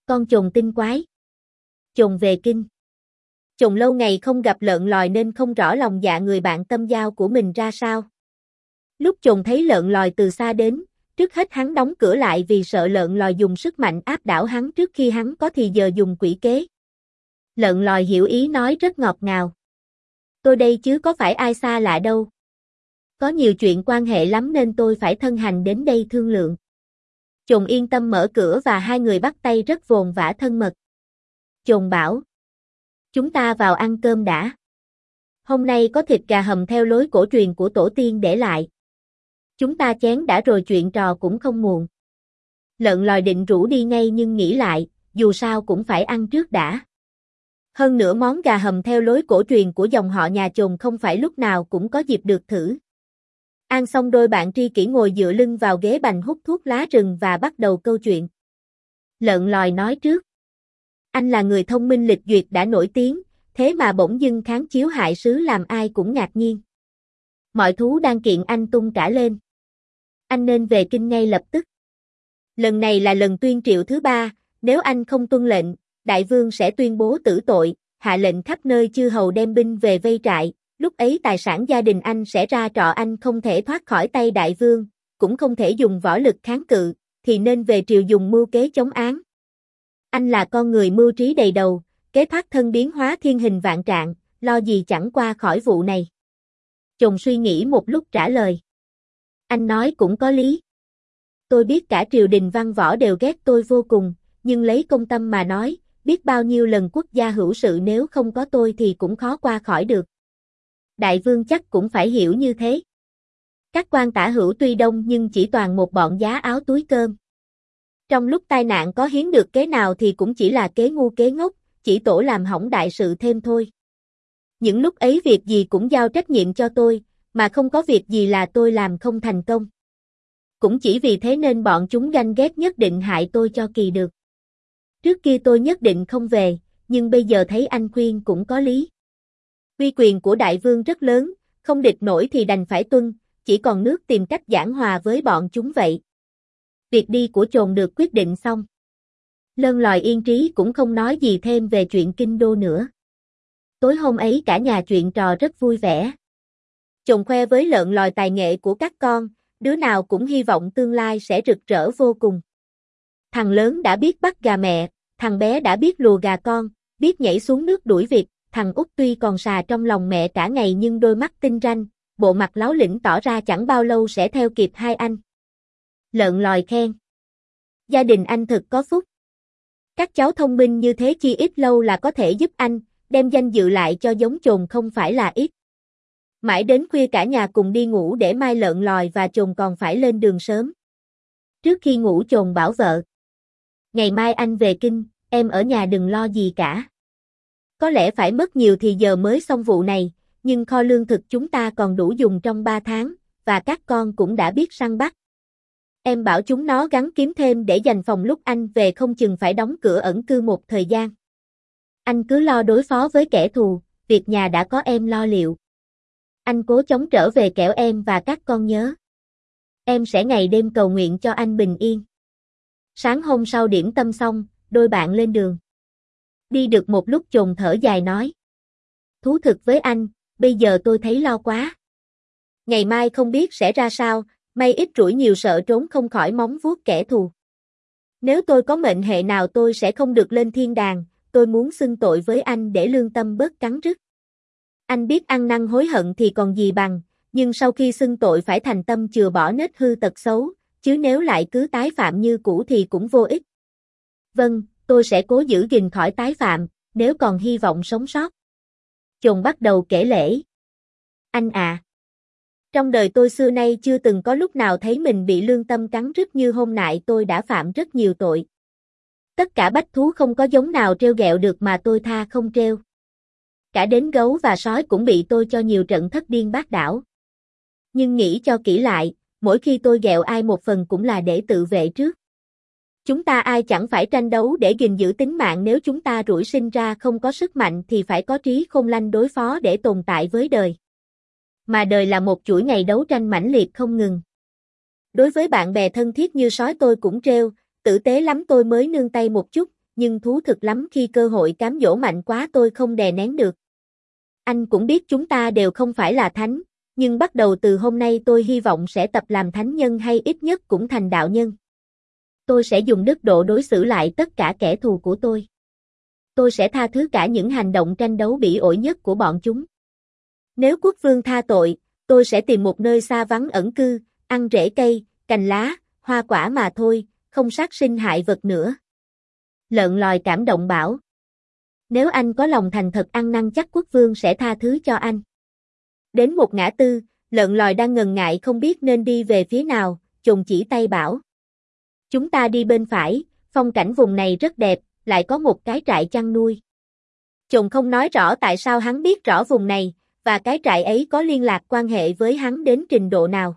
Con chồn tinh quái. Chồn về kinh. Chồn lâu ngày không gặp lợn lòi nên không rõ lòng dạ người bạn tâm giao của mình ra sao. Lúc chồn thấy lợn lòi từ xa đến, trước hết hắn đóng cửa lại vì sợ lợn lòi dùng sức mạnh áp đảo hắn trước khi hắn có thì giờ dùng quỷ kế. Lợn lòi hiểu ý nói rất ngọt ngào. Tôi đây chứ có phải ai xa lạ đâu. Có nhiều chuyện quan hệ lắm nên tôi phải thân hành đến đây thương lượng. Chồn yên tâm mở cửa và hai người bắt tay rất vồn vã thân mật. Chồn bảo. Chúng ta vào ăn cơm đã. Hôm nay có thịt gà hầm theo lối cổ truyền của tổ tiên để lại. Chúng ta chén đã rồi chuyện trò cũng không muộn. Lợn lòi định rủ đi ngay nhưng nghĩ lại, dù sao cũng phải ăn trước đã. Hơn nữa món gà hầm theo lối cổ truyền của dòng họ nhà Chồn không phải lúc nào cũng có dịp được thử. Ăn xong đôi bạn tri kỷ ngồi dựa lưng vào ghế bành hút thuốc lá rừng và bắt đầu câu chuyện. Lợn lòi nói trước. Anh là người thông minh lịch duyệt đã nổi tiếng, thế mà bỗng dưng kháng chiếu hại xứ làm ai cũng ngạc nhiên. Mọi thú đang kiện anh tung cả lên. Anh nên về kinh ngay lập tức. Lần này là lần tuyên triệu thứ 3, nếu anh không tuân lệnh, đại vương sẽ tuyên bố tử tội, hạ lệnh khắp nơi chư hầu đem binh về vây trại, lúc ấy tài sản gia đình anh sẽ ra trọ, anh không thể thoát khỏi tay đại vương, cũng không thể dùng võ lực kháng cự, thì nên về triều dùng mưu kế chống án. Anh là con người mưu trí đầy đầu, kế thoát thân biến hóa thiên hình vạn trạng, lo gì chẳng qua khỏi vụ này. Chồn suy nghĩ một lúc trả lời. Anh nói cũng có lý. Tôi biết cả triều đình văn võ đều ghét tôi vô cùng, nhưng lấy công tâm mà nói, biết bao nhiêu lần quốc gia hữu sự nếu không có tôi thì cũng khó qua khỏi được. Đại vương chắc cũng phải hiểu như thế. Các quan tả hữu tuy đông nhưng chỉ toàn một bọn giá áo túi cơm. Trong lúc tai nạn có hiến được kế nào thì cũng chỉ là kế ngu kế ngốc, chỉ tổ làm hỏng đại sự thêm thôi. Những lúc ấy việc gì cũng giao trách nhiệm cho tôi, mà không có việc gì là tôi làm không thành công. Cũng chỉ vì thế nên bọn chúng ganh ghét nhất định hại tôi cho kỳ được. Trước kia tôi nhất định không về, nhưng bây giờ thấy anh khuyên cũng có lý. Uy quyền của đại vương rất lớn, không địch nổi thì đành phải tuân, chỉ còn nước tìm cách giảng hòa với bọn chúng vậy. Việc đi của Chồn được quyết định xong. Lân lòi yên trí cũng không nói gì thêm về chuyện kinh đô nữa. Tối hôm ấy cả nhà chuyện trò rất vui vẻ. Chồn khoe với lợn lòi tài nghệ của các con, đứa nào cũng hy vọng tương lai sẽ rực rỡ vô cùng. Thằng lớn đã biết bắt gà mẹ, thằng bé đã biết lùa gà con, biết nhảy xuống nước đuổi vịt, thằng út tuy còn xà trong lòng mẹ cả ngày nhưng đôi mắt tinh ranh, bộ mặt láo lĩnh tỏ ra chẳng bao lâu sẽ theo kịp hai anh. Lợn lòi khen. Gia đình anh thật có phúc. Các cháu thông minh như thế chi ít lâu là có thể giúp anh, đem danh dự lại cho giống Chồn không phải là ít. Mãi đến khuya cả nhà cùng đi ngủ để mai lợn lòi và Chồn còn phải lên đường sớm. Trước khi ngủ Chồn bảo vợ. Ngày mai anh về kinh, em ở nhà đừng lo gì cả. Có lẽ phải mất nhiều thì giờ mới xong vụ này, nhưng kho lương thực chúng ta còn đủ dùng trong 3 tháng, và các con cũng đã biết săn bắt. Em bảo chúng nó gắng kiếm thêm để dành phòng lúc anh về không chừng phải đóng cửa ẩn cư một thời gian. Anh cứ lo đối phó với kẻ thù, việc nhà đã có em lo liệu. Anh cố chống trở về kẻo em và các con nhớ. Em sẽ ngày đêm cầu nguyện cho anh bình yên. Sáng hôm sau điểm tâm xong, đôi bạn lên đường. Đi được một lúc Chồn thở dài nói. Thú thực với anh, bây giờ tôi thấy lo quá. Ngày mai không biết sẽ ra sao, may ít rủi nhiều sợ trốn không khỏi móng vuốt kẻ thù. Nếu tôi có mệnh hệ nào tôi sẽ không được lên thiên đàng, tôi muốn xưng tội với anh để lương tâm bớt cắn rứt. Anh biết ăn năn hối hận thì còn gì bằng, nhưng sau khi xưng tội phải thành tâm chừa bỏ nết hư tật xấu, chứ nếu lại cứ tái phạm như cũ thì cũng vô ích. Vâng, tôi sẽ cố giữ gìn khỏi tái phạm, nếu còn hy vọng sống sót. Chồn bắt đầu kể lể. Anh à! Trong đời tôi xưa nay chưa từng có lúc nào thấy mình bị lương tâm cắn rứt như hôm nại, tôi đã phạm rất nhiều tội. Tất cả bách thú không có giống nào trêu ghẹo được mà tôi tha không trêu. Cả đến gấu và sói cũng bị tôi cho nhiều trận thất điên bát đảo. Nhưng nghĩ cho kỹ lại, mỗi khi tôi ghẹo ai một phần cũng là để tự vệ trước. Chúng ta ai chẳng phải tranh đấu để gìn giữ tính mạng, nếu chúng ta rủi sinh ra không có sức mạnh thì phải có trí khôn lanh đối phó để tồn tại với đời. Mà đời là một chuỗi ngày đấu tranh mãnh liệt không ngừng. Đối với bạn bè thân thiết như sói tôi cũng trêu, tử tế lắm tôi mới nương tay một chút, nhưng thú thực lắm khi cơ hội cám dỗ mạnh quá tôi không đè nén được. Anh cũng biết chúng ta đều không phải là thánh, nhưng bắt đầu từ hôm nay tôi hy vọng sẽ tập làm thánh nhân hay ít nhất cũng thành đạo nhân. Tôi sẽ dùng đức độ đối xử lại tất cả kẻ thù của tôi. Tôi sẽ tha thứ cả những hành động tranh đấu bỉ ổi nhất của bọn chúng. Nếu quốc vương tha tội, tôi sẽ tìm một nơi xa vắng ẩn cư, ăn rễ cây, cành lá, hoa quả mà thôi, không sát sinh hại vật nữa. Lợn lòi cảm động bảo. Nếu anh có lòng thành thật ăn năn chắc quốc vương sẽ tha thứ cho anh. Đến một ngã tư, lợn lòi đang ngần ngại không biết nên đi về phía nào, chồn chỉ tay bảo. Chúng ta đi bên phải, phong cảnh vùng này rất đẹp, lại có một cái trại chăn nuôi. Chồn không nói rõ tại sao hắn biết rõ vùng này, và cái trại ấy có liên lạc quan hệ với hắn đến trình độ nào.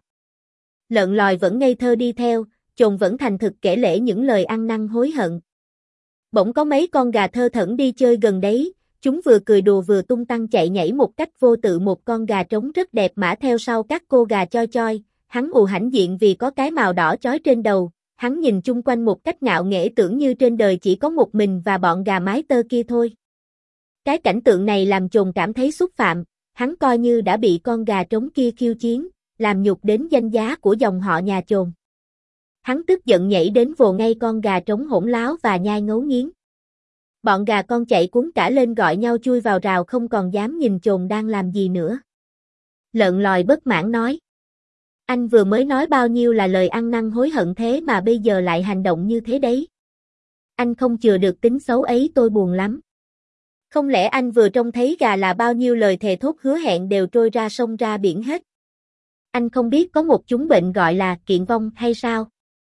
Lợn lòi vẫn ngây thơ đi theo, chồn vẫn thành thực kể lể những lời ăn năn hối hận. Bỗng có mấy con gà thơ thẩn đi chơi gần đấy, chúng vừa cười đùa vừa tung tăng chạy nhảy một cách vô tự. Một con gà trống rất đẹp mã theo sau các cô gà choi choi, hắn ù hãnh diện vì có cái mào đỏ chói trên đầu, hắn nhìn chung quanh một cách ngạo nghễ tưởng như trên đời chỉ có một mình và bọn gà mái tơ kia thôi. Cái cảnh tượng này làm chồn cảm thấy xúc phạm, hắn coi như đã bị con gà trống kia khiêu chiến, làm nhục đến danh giá của dòng họ nhà chồn. Hắn tức giận nhảy đến vồ ngay con gà trống hỗn láo và nhai ngấu nghiến. Bọn gà con chạy cuốn cả lên gọi nhau chui vào rào không còn dám nhìn chồn đang làm gì nữa. Lợn lòi bất mãn nói. Anh vừa mới nói bao nhiêu là lời ăn năn hối hận thế mà bây giờ lại hành động như thế đấy. Anh không chừa được tính xấu ấy tôi buồn lắm. Không lẽ anh vừa trông thấy gà là bao nhiêu lời thề thốt hứa hẹn đều trôi ra sông ra biển hết? Anh không biết có một chứng bệnh gọi là kiện vong hay sao?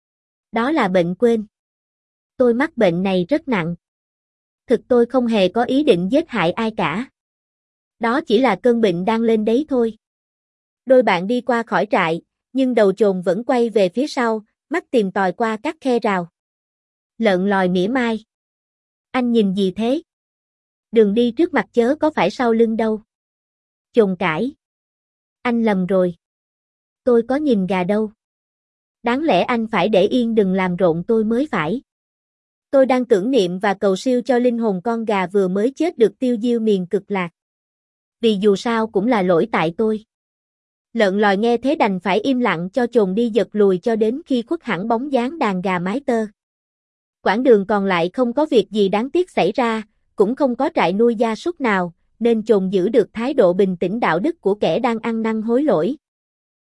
Đó là bệnh quên. Tôi mắc bệnh này rất nặng. Thực tôi không hề có ý định giết hại ai cả. Đó chỉ là cơn bệnh đang lên đấy thôi. Đôi bạn đi qua khỏi trại, nhưng đầu chồn vẫn quay về phía sau, mắt tìm tòi qua các khe rào. Lợn lòi mỉa mai. Anh nhìn gì thế? Đường đi trước mặt chớ có phải sau lưng đâu. Chồn cãi. Anh lầm rồi. Tôi có nhìn gà đâu. Đáng lẽ anh phải để yên đừng làm rộn tôi mới phải. Tôi đang tưởng niệm và cầu siêu cho linh hồn con gà vừa mới chết được tiêu diêu miền cực lạc. Vì dù sao cũng là lỗi tại tôi. Lợn lòi nghe thế đành phải im lặng cho chồn đi giật lùi cho đến khi khuất hẳn bóng dáng đàn gà mái tơ. Quãng đường còn lại không có việc gì đáng tiếc xảy ra, cũng không có trại nuôi gia súc nào, nên chồn giữ được thái độ bình tĩnh đạo đức của kẻ đang ăn năn hối lỗi.